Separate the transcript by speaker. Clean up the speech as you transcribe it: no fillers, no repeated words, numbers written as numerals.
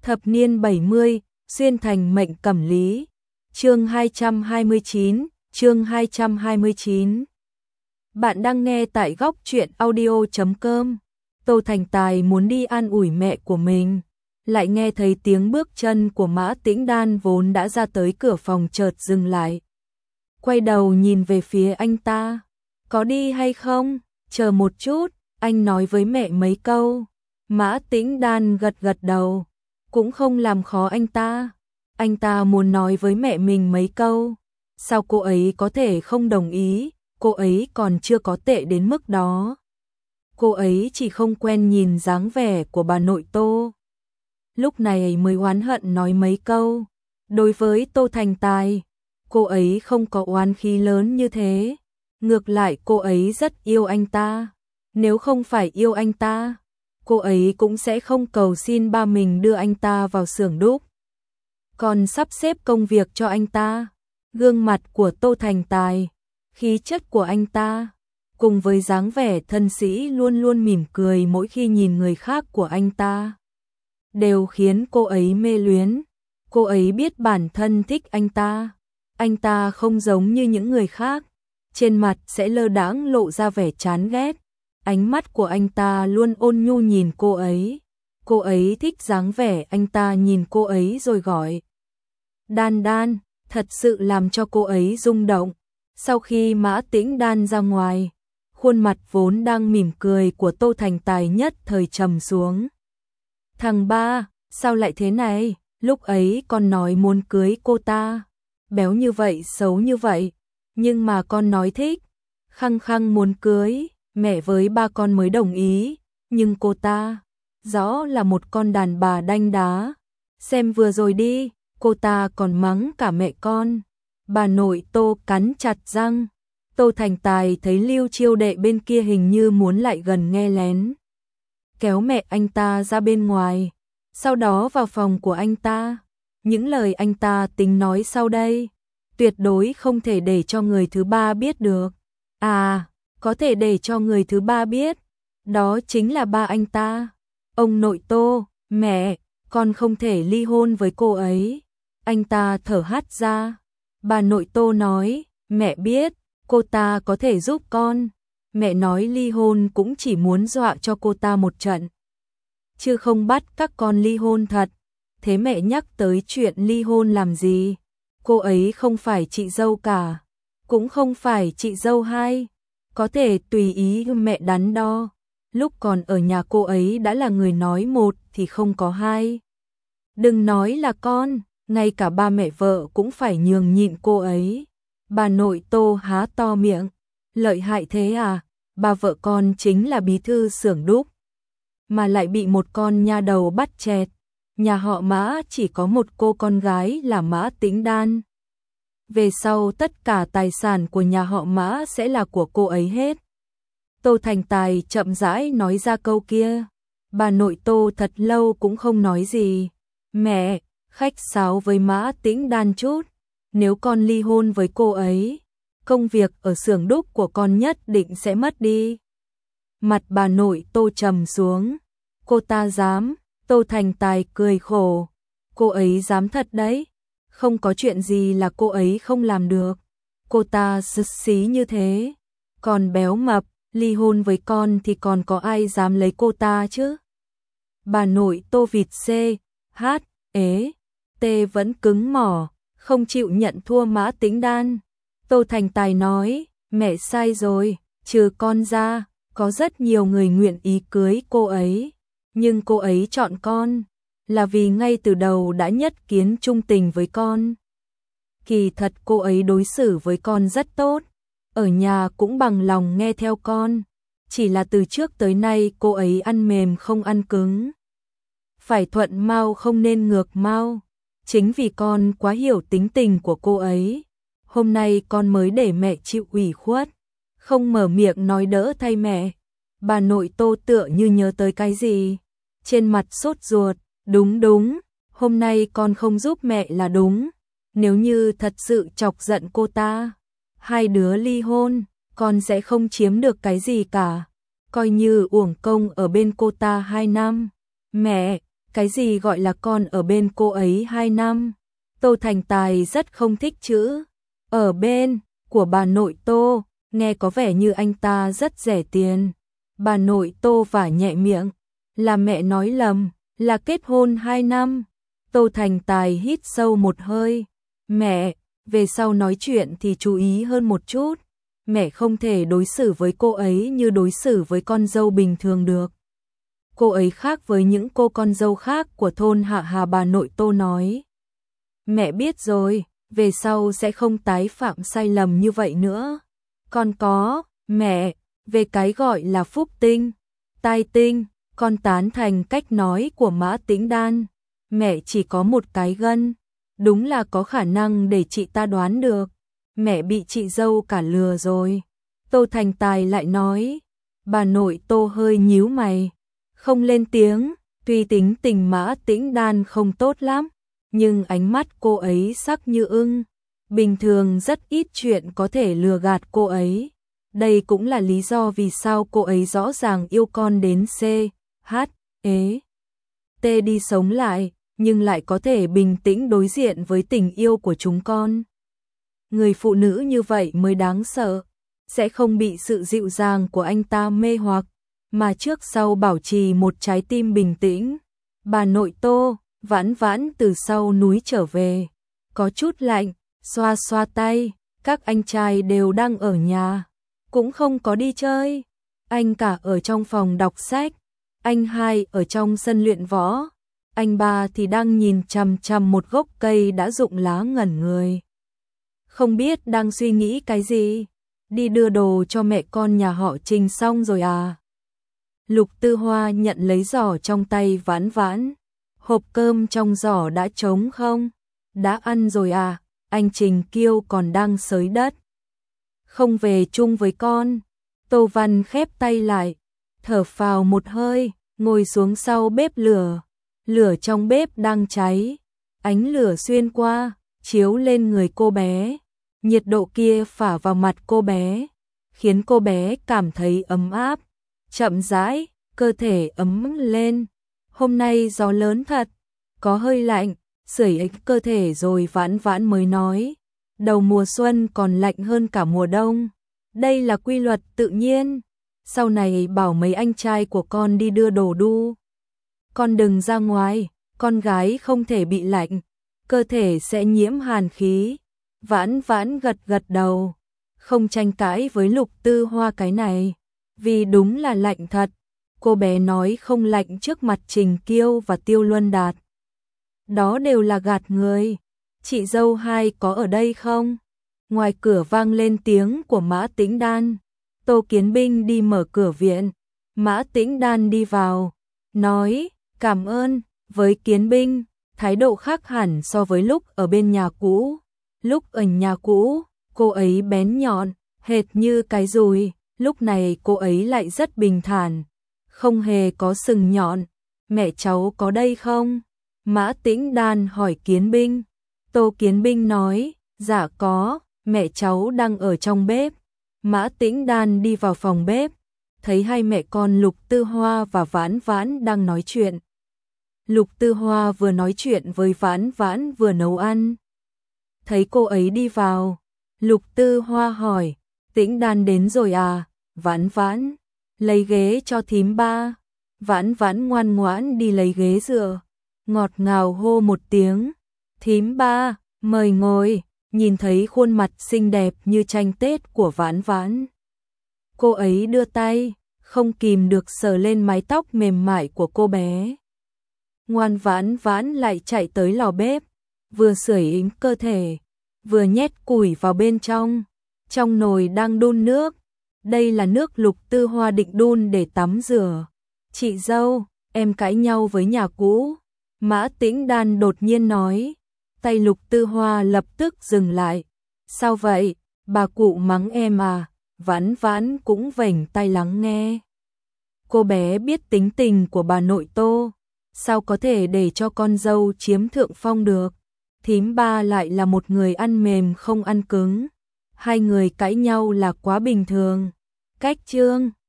Speaker 1: Thập niên 70, xuyên thành mệnh cẩm lý. Chương 229, chương 229. Bạn đang nghe tại góc truyện audio.com. Tô Thành Tài muốn đi an ủi mẹ của mình, lại nghe thấy tiếng bước chân của Mã Tĩnh Đan vốn đã ra tới cửa phòng chợt dừng lại. Quay đầu nhìn về phía anh ta. Có đi hay không? Chờ một chút, anh nói với mẹ mấy câu. Mã Tĩnh Đan gật gật đầu, cũng không làm khó anh ta. Anh ta muốn nói với mẹ mình mấy câu. Sao cô ấy có thể không đồng ý, cô ấy còn chưa có tệ đến mức đó. Cô ấy chỉ không quen nhìn dáng vẻ của bà nội Tô. Lúc này mới oán hận nói mấy câu. Đối với Tô Thành Tài, cô ấy không có oán khí lớn như thế. Ngược lại cô ấy rất yêu anh ta. Nếu không phải yêu anh ta, cô ấy cũng sẽ không cầu xin ba mình đưa anh ta vào xưởng đúc, còn sắp xếp công việc cho anh ta. Gương mặt của Tô Thành Tài, khí chất của anh ta, cùng với dáng vẻ thân sĩ luôn luôn mỉm cười mỗi khi nhìn người khác của anh ta, đều khiến cô ấy mê luyến. Cô ấy biết bản thân thích anh ta. Anh ta không giống như những người khác, trên mặt sẽ lơ đãng lộ ra vẻ chán ghét. Ánh mắt của anh ta luôn ôn nhu nhìn cô ấy. Cô ấy thích dáng vẻ anh ta nhìn cô ấy rồi gọi Đan Đan, thật sự làm cho cô ấy rung động. Sau khi Mã Tĩnh Đan ra ngoài, khuôn mặt vốn đang mỉm cười của Tô Thành Tài nhất thời trầm xuống. Thằng ba, sao lại thế này? Lúc ấy con nói muốn cưới cô ta, béo như vậy, xấu như vậy, nhưng mà con nói thích, khăng khăng muốn cưới, mẹ với ba con mới đồng ý, nhưng cô ta rõ là một con đàn bà đanh đá. Xem vừa rồi đi, cô ta còn mắng cả mẹ con. Bà nội Tô cắn chặt răng. Tô Thành Tài thấy Lưu Chiêu Đệ bên kia hình như muốn lại gần nghe lén, kéo mẹ anh ta ra bên ngoài, sau đó vào phòng của anh ta. Những lời anh ta tính nói sau đây, tuyệt đối không thể để cho người thứ ba biết được. À, có thể để cho người thứ ba biết, đó chính là ba anh ta. Ông nội Tô, mẹ, con không thể ly hôn với cô ấy. Anh ta thở hắt ra. Bà nội Tô nói, mẹ biết, cô ta có thể giúp con. Mẹ nói ly hôn cũng chỉ muốn dọa cho cô ta một trận, chứ không bắt các con ly hôn thật. Thế mẹ nhắc tới chuyện ly hôn làm gì? Cô ấy không phải chị dâu cả, cũng không phải chị dâu hai. Có thể tùy ý mẹ đắn đo. Lúc còn ở nhà cô ấy đã là người nói một thì không có hai. Đừng nói là con, ngay cả ba mẹ vợ cũng phải nhường nhịn cô ấy. Bà nội Tô há to miệng. Lợi hại thế à? Bà vợ con chính là bí thư xưởng đúc, mà lại bị một con nha đầu bắt chẹt. Nhà họ Mã chỉ có một cô con gái là Mã Tĩnh Đan. Về sau tất cả tài sản của nhà họ Mã sẽ là của cô ấy hết. Tô Thành Tài chậm rãi nói ra câu kia. Bà nội Tô thật lâu cũng không nói gì. Mẹ, khách sáo với Mã Tĩnh Đan chút. Nếu con ly hôn với cô ấy, công việc ở xưởng đúc của con nhất định sẽ mất đi. Mặt bà nội Tô trầm xuống. Cô ta dám? Tô Thành Tài cười khổ. Cô ấy dám thật đấy. Không có chuyện gì là cô ấy không làm được. Cô ta sứt xí như thế, còn béo mập, ly hôn với con thì còn có ai dám lấy cô ta chứ? Bà nội Tô vịt C, H, ế, T vẫn cứng mỏ, không chịu nhận thua Mã Tĩnh Đan. Tô Thành Tài nói, mẹ sai rồi, trừ con ra, có rất nhiều người nguyện ý cưới cô ấy. Nhưng cô ấy chọn con, là vì ngay từ đầu đã nhất kiến trung tình với con. Kỳ thật cô ấy đối xử với con rất tốt, ở nhà cũng bằng lòng nghe theo con. Chỉ là từ trước tới nay cô ấy ăn mềm không ăn cứng. Phải thuận mau không nên ngược mau. Chính vì con quá hiểu tính tình của cô ấy, hôm nay con mới để mẹ chịu ủy khuất, không mở miệng nói đỡ thay mẹ. Bà nội Tô tựa như nhớ tới cái gì, trên mặt sốt ruột. Đúng đúng, hôm nay con không giúp mẹ là đúng. Nếu như thật sự chọc giận cô ta, hai đứa ly hôn, con sẽ không chiếm được cái gì cả, coi như uổng công ở bên cô ta 2 năm. Mẹ, Cái gì gọi là con ở bên cô ấy 2 năm? Tô Thành Tài rất không thích chữ ở bên của bà nội Tô, nghe có vẻ như anh ta rất rẻ tiền. Bà nội Tô vả nhẹ miệng, là mẹ nói lầm, là kết hôn 2 năm. Tô Thành Tài hít sâu một hơi. Mẹ, về sau nói chuyện thì chú ý hơn một chút. Mẹ không thể đối xử với cô ấy như đối xử với con dâu bình thường được. Cô ấy khác với những cô con dâu khác của thôn Hạ Hà, bà nội Tô nói. Mẹ biết rồi, về sau sẽ không tái phạm sai lầm như vậy nữa. Con có, mẹ, về cái gọi là phúc tinh, tai tinh, con tán thành cách nói của Mã Tĩnh Đan. Mẹ chỉ có một cái gân, đúng là có khả năng để chị ta đoán được. Mẹ bị chị dâu cả lừa rồi. Tô Thành Tài lại nói. Bà nội Tô hơi nhíu mày, không lên tiếng. Tuy tính tình Mã Tĩnh Đan không tốt lắm, nhưng ánh mắt cô ấy sắc như ưng. Bình thường rất ít chuyện có thể lừa gạt cô ấy. Đây cũng là lý do vì sao cô ấy rõ ràng yêu con đến C, H, E, T đi sống lại, nhưng lại có thể bình tĩnh đối diện với tình yêu của chúng con. Người phụ nữ như vậy mới đáng sợ, sẽ không bị sự dịu dàng của anh ta mê hoặc, mà trước sau bảo trì một trái tim bình tĩnh. Bà nội Tô, Vãn Vãn từ sau núi trở về, có chút lạnh, xoa xoa tay, các anh trai đều đang ở nhà, cũng không có đi chơi. Anh cả ở trong phòng đọc sách, anh hai ở trong sân luyện võ, anh ba thì đang nhìn chằm chằm một gốc cây đã rụng lá ngẩn người. Không biết đang suy nghĩ cái gì, đi đưa đồ cho mẹ con nhà họ Trình xong rồi à? Lục Tư Hoa nhận lấy giỏ trong tay Vãn Vãn. Hộp cơm trong giỏ đã trống không? Đã ăn rồi à? Anh Trình Kiêu còn đang xới đất. Không về chung với con. Tô Văn khép tay lại, thở phào một hơi, ngồi xuống sau bếp lửa. Lửa trong bếp đang cháy, ánh lửa xuyên qua, chiếu lên người cô bé. Nhiệt độ kia phả vào mặt cô bé, khiến cô bé cảm thấy ấm áp. Chậm rãi, cơ thể ấm lên. Hôm nay gió lớn thật, có hơi lạnh, sưởi ấm cơ thể rồi. Vãn Vãn mới nói, đầu mùa xuân còn lạnh hơn cả mùa đông. Đây là quy luật tự nhiên. Sau này bảo mấy anh trai của con đi đưa đồ đu. Con đừng ra ngoài, con gái không thể bị lạnh, cơ thể sẽ nhiễm hàn khí. Vãn Vãn gật gật đầu, không tranh cãi với Lục Tư Hoa cái này, vì đúng là lạnh thật. Cô bé nói không lạnh trước mặt Trình Kiêu và Tiêu Luân Đạt. Đó đều là gạt người. Chị dâu hai có ở đây không? Ngoài cửa vang lên tiếng của Mã Tĩnh Đan. Tô Kiến Binh đi mở cửa viện. Mã Tĩnh Đan đi vào, nói cảm ơn với Kiến Binh, thái độ khác hẳn so với lúc ở bên nhà cũ. Lúc ở nhà cũ, cô ấy bén nhọn, hệt như cái dùi, lúc này cô ấy lại rất bình thản, không hề có sừng nhọn. Mẹ cháu có đây không? Mã Tĩnh Đan hỏi Kiến Binh. Tô Kiến Binh nói, dạ có, mẹ cháu đang ở trong bếp. Mã Tĩnh Đan đi vào phòng bếp, thấy hai mẹ con Lục Tư Hoa và Vãn Vãn đang nói chuyện. Lục Tư Hoa vừa nói chuyện với Vãn Vãn vừa nấu ăn. Thấy cô ấy đi vào, Lục Tư Hoa hỏi, Tĩnh Đan đến rồi à? Vãn Vãn, lấy ghế cho thím ba. Vãn Vãn ngoan ngoãn đi lấy ghế dựa, ngọt ngào hô một tiếng, thím ba, mời ngồi. Nhìn thấy khuôn mặt xinh đẹp như tranh Tết của Vãn Vãn, cô ấy đưa tay, không kìm được sờ lên mái tóc mềm mại của cô bé. Ngoan. Vãn Vãn lại chạy tới lò bếp, vừa sưởi ấm cơ thể, vừa nhét củi vào bên trong. Trong nồi đang đun nước, đây là nước Lục Tư Hoa định đun để tắm rửa. Chị dâu, em cãi nhau với nhà cũ. Mã Tĩnh Đan đột nhiên nói. Tay Lục Tư Hoa lập tức dừng lại. Sao vậy, bà cụ mắng em à? Vãn Vãn cũng vểnh tai lắng nghe. Cô bé biết tính tình của bà nội Tô, sao có thể để cho con dâu chiếm thượng phong được. Thím ba lại là một người ăn mềm không ăn cứng. Hai người cãi nhau là quá bình thường. Cách chương